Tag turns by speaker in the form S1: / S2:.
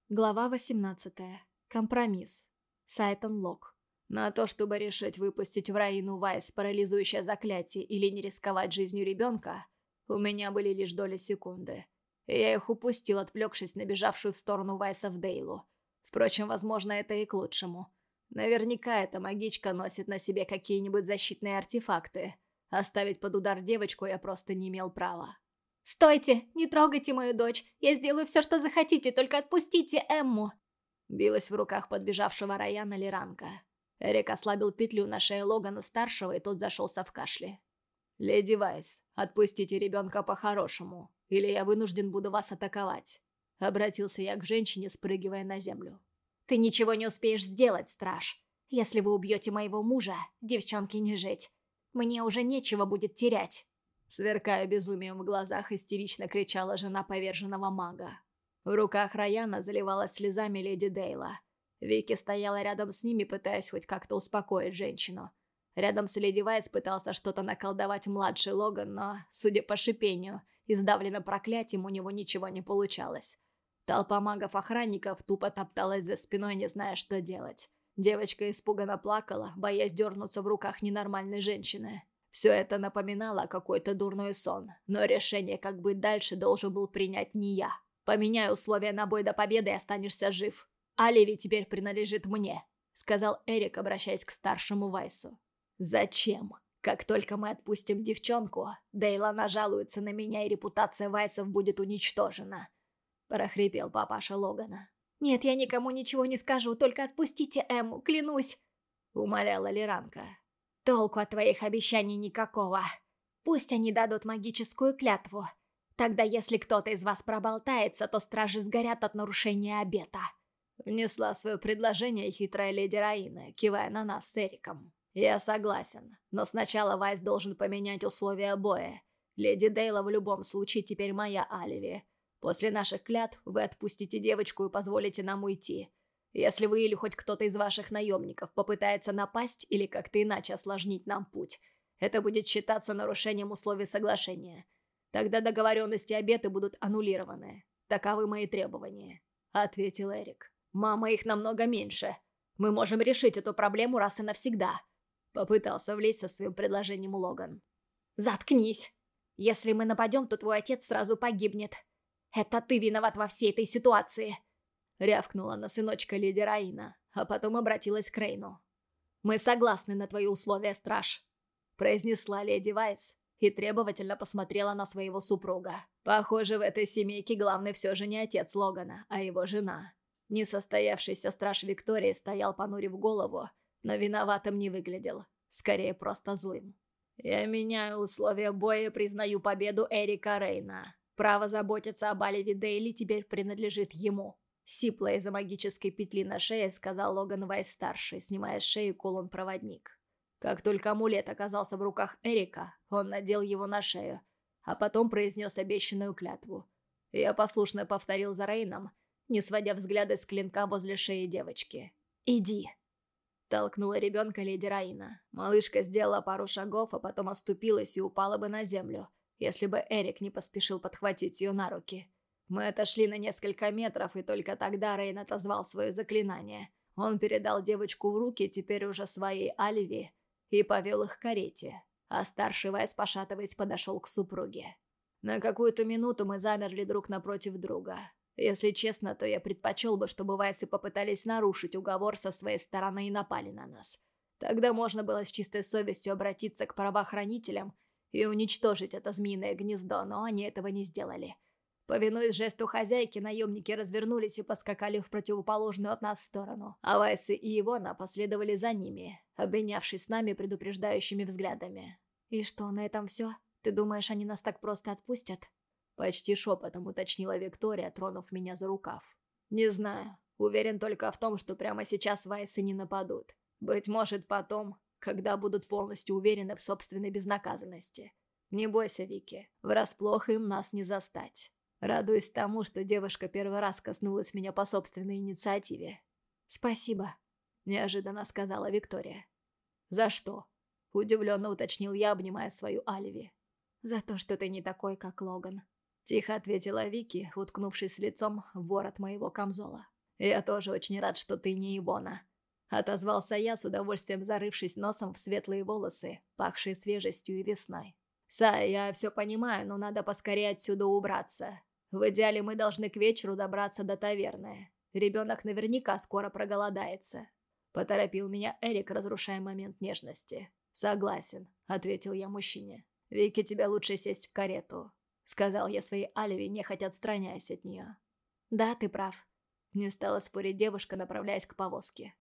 S1: Глава 18. Компромисс. Сайтон Лок.
S2: На то, чтобы решить, выпустить в Раину Вайс парализующее заклятие или не рисковать жизнью ребенка, у меня были лишь доли секунды. И я их упустил, отвлекшись на бежавшую в сторону Вайса в Дейлу. Впрочем, возможно, это и к лучшему. Наверняка эта магичка носит на себе какие-нибудь защитные артефакты. Оставить под удар девочку я просто не имел права.
S1: «Стойте! Не трогайте мою дочь! Я сделаю все, что захотите, только отпустите Эмму!»
S2: Билась в руках подбежавшего Райана Лиранка. Эрик ослабил петлю на шее Логана-старшего, и тот зашелся в кашле. «Леди Вайс, отпустите ребенка по-хорошему, или я вынужден буду вас атаковать», — обратился я к женщине, спрыгивая на землю.
S1: «Ты ничего не успеешь сделать, страж. Если вы убьете моего мужа, девчонке не жить. Мне уже нечего будет терять».
S2: Сверкая безумием в глазах, истерично кричала жена поверженного мага. В руках Раяна заливалась слезами леди Дейла. Вики стояла рядом с ними, пытаясь хоть как-то успокоить женщину. Рядом с леди Вайс пытался что-то наколдовать младший Логан, но, судя по шипению и сдавленным проклятием, у него ничего не получалось. Толпа магов-охранников тупо топталась за спиной, не зная, что делать. Девочка испуганно плакала, боясь дернуться в руках ненормальной женщины. Все это напоминало какой-то дурной сон, но решение, как быть дальше, должен был принять не я. «Поменяй условия на бой до победы и останешься жив. Оливия теперь принадлежит мне», — сказал Эрик, обращаясь к старшему Вайсу. «Зачем? Как только мы отпустим девчонку, Дейла нажалуется на меня, и репутация Вайсов будет уничтожена», — прохрипел папаша Логана.
S1: «Нет, я никому ничего не скажу, только отпустите Эмму, клянусь»,
S2: — умоляла Лиранка.
S1: «Толку от твоих обещаний никакого. Пусть они дадут магическую клятву. Тогда, если кто-то из вас проболтается, то стражи сгорят от нарушения обета».
S2: Внесла свое предложение хитрая леди Раина, кивая на нас с Эриком. «Я согласен, но сначала Вайс должен поменять условия боя. Леди Дейла в любом случае теперь моя Оливия. После наших клятв вы отпустите девочку и позволите нам уйти. Если вы или хоть кто-то из ваших наемников попытается напасть или как-то иначе осложнить нам путь, это будет считаться нарушением условий соглашения. Тогда договоренности и обеты будут аннулированы. Таковы мои требования», — ответил Эрик. «Мама, их намного меньше. Мы можем решить эту проблему раз и навсегда», — попытался влезть со своим предложением Логан.
S1: «Заткнись! Если мы нападем, то твой отец сразу погибнет. Это ты виноват во всей этой ситуации!»
S2: Рявкнула на сыночка леди Раина, а потом обратилась к Рейну. «Мы согласны на твои условия, страж», — произнесла леди Вайс и требовательно посмотрела на своего супруга. Похоже, в этой семейке главный все же не отец Логана, а его жена. Несостоявшийся страж Виктории стоял, понурив голову, но виноватым не выглядел, скорее просто злым. «Я меняю условия боя и признаю победу Эрика Рейна. Право заботиться об Оливии Дейли теперь принадлежит ему», — сипло из-за магической петли на шее сказал Логан Вайс-старший, снимая с шеи кулон-проводник. Как только амулет оказался в руках Эрика, он надел его на шею, а потом произнес обещанную клятву. Я послушно повторил за Рейном, не сводя взгляда с клинка возле шеи девочки. «Иди», — толкнула ребенка леди Раина. Малышка сделала пару шагов, а потом оступилась и упала бы на землю, если бы Эрик не поспешил подхватить ее на руки. Мы отошли на несколько метров, и только тогда Рейн отозвал свое заклинание. Он передал девочку в руки, теперь уже своей Оливии, и повел их к карете, а старший Вайс, пошатываясь, подошел к супруге. На какую-то минуту мы замерли друг напротив друга. Если честно, то я предпочел бы, чтобы Вайсы попытались нарушить уговор со своей стороны и напали на нас. Тогда можно было с чистой совестью обратиться к правоохранителям и уничтожить это змеиное гнездо, но они этого не сделали. Повинуясь жесту хозяйки, наемники развернулись и поскакали в противоположную от нас сторону, а Вайсы и Ивона последовали за ними, обменявшись с нами предупреждающими взглядами.
S1: «И что, на этом все? Ты думаешь, они нас так просто отпустят?»
S2: Почти шепотом уточнила Виктория, тронув меня за рукав. «Не знаю. Уверен только в том, что прямо сейчас Вайсы не нападут. Быть может, потом, когда будут полностью уверены в собственной безнаказанности. Не бойся, Вики, врасплох им нас не застать». Радуюсь тому, что девушка первый раз коснулась меня по собственной инициативе.
S1: «Спасибо»,
S2: — неожиданно сказала Виктория. «За что?» — удивленно уточнил я, обнимая свою Оливи.
S1: «За то, что ты не такой, как Логан»,
S2: — тихо ответила Вики, уткнувшись лицом в ворот моего камзола. «Я тоже очень рад, что ты не Ивона», — отозвался я, с удовольствием зарывшись носом в светлые волосы, пахшие свежестью и весной. «Сай, я все понимаю, но надо поскорее отсюда убраться. В идеале мы должны к вечеру добраться до таверны. Ребенок наверняка скоро проголодается». Поторопил меня Эрик, разрушая момент нежности. «Согласен», — ответил я мужчине. «Вики, тебе лучше сесть в карету», — сказал я своей Альве, нехотя отстраняясь от нее.
S1: «Да, ты прав».
S2: Не стала спорить девушка, направляясь к повозке.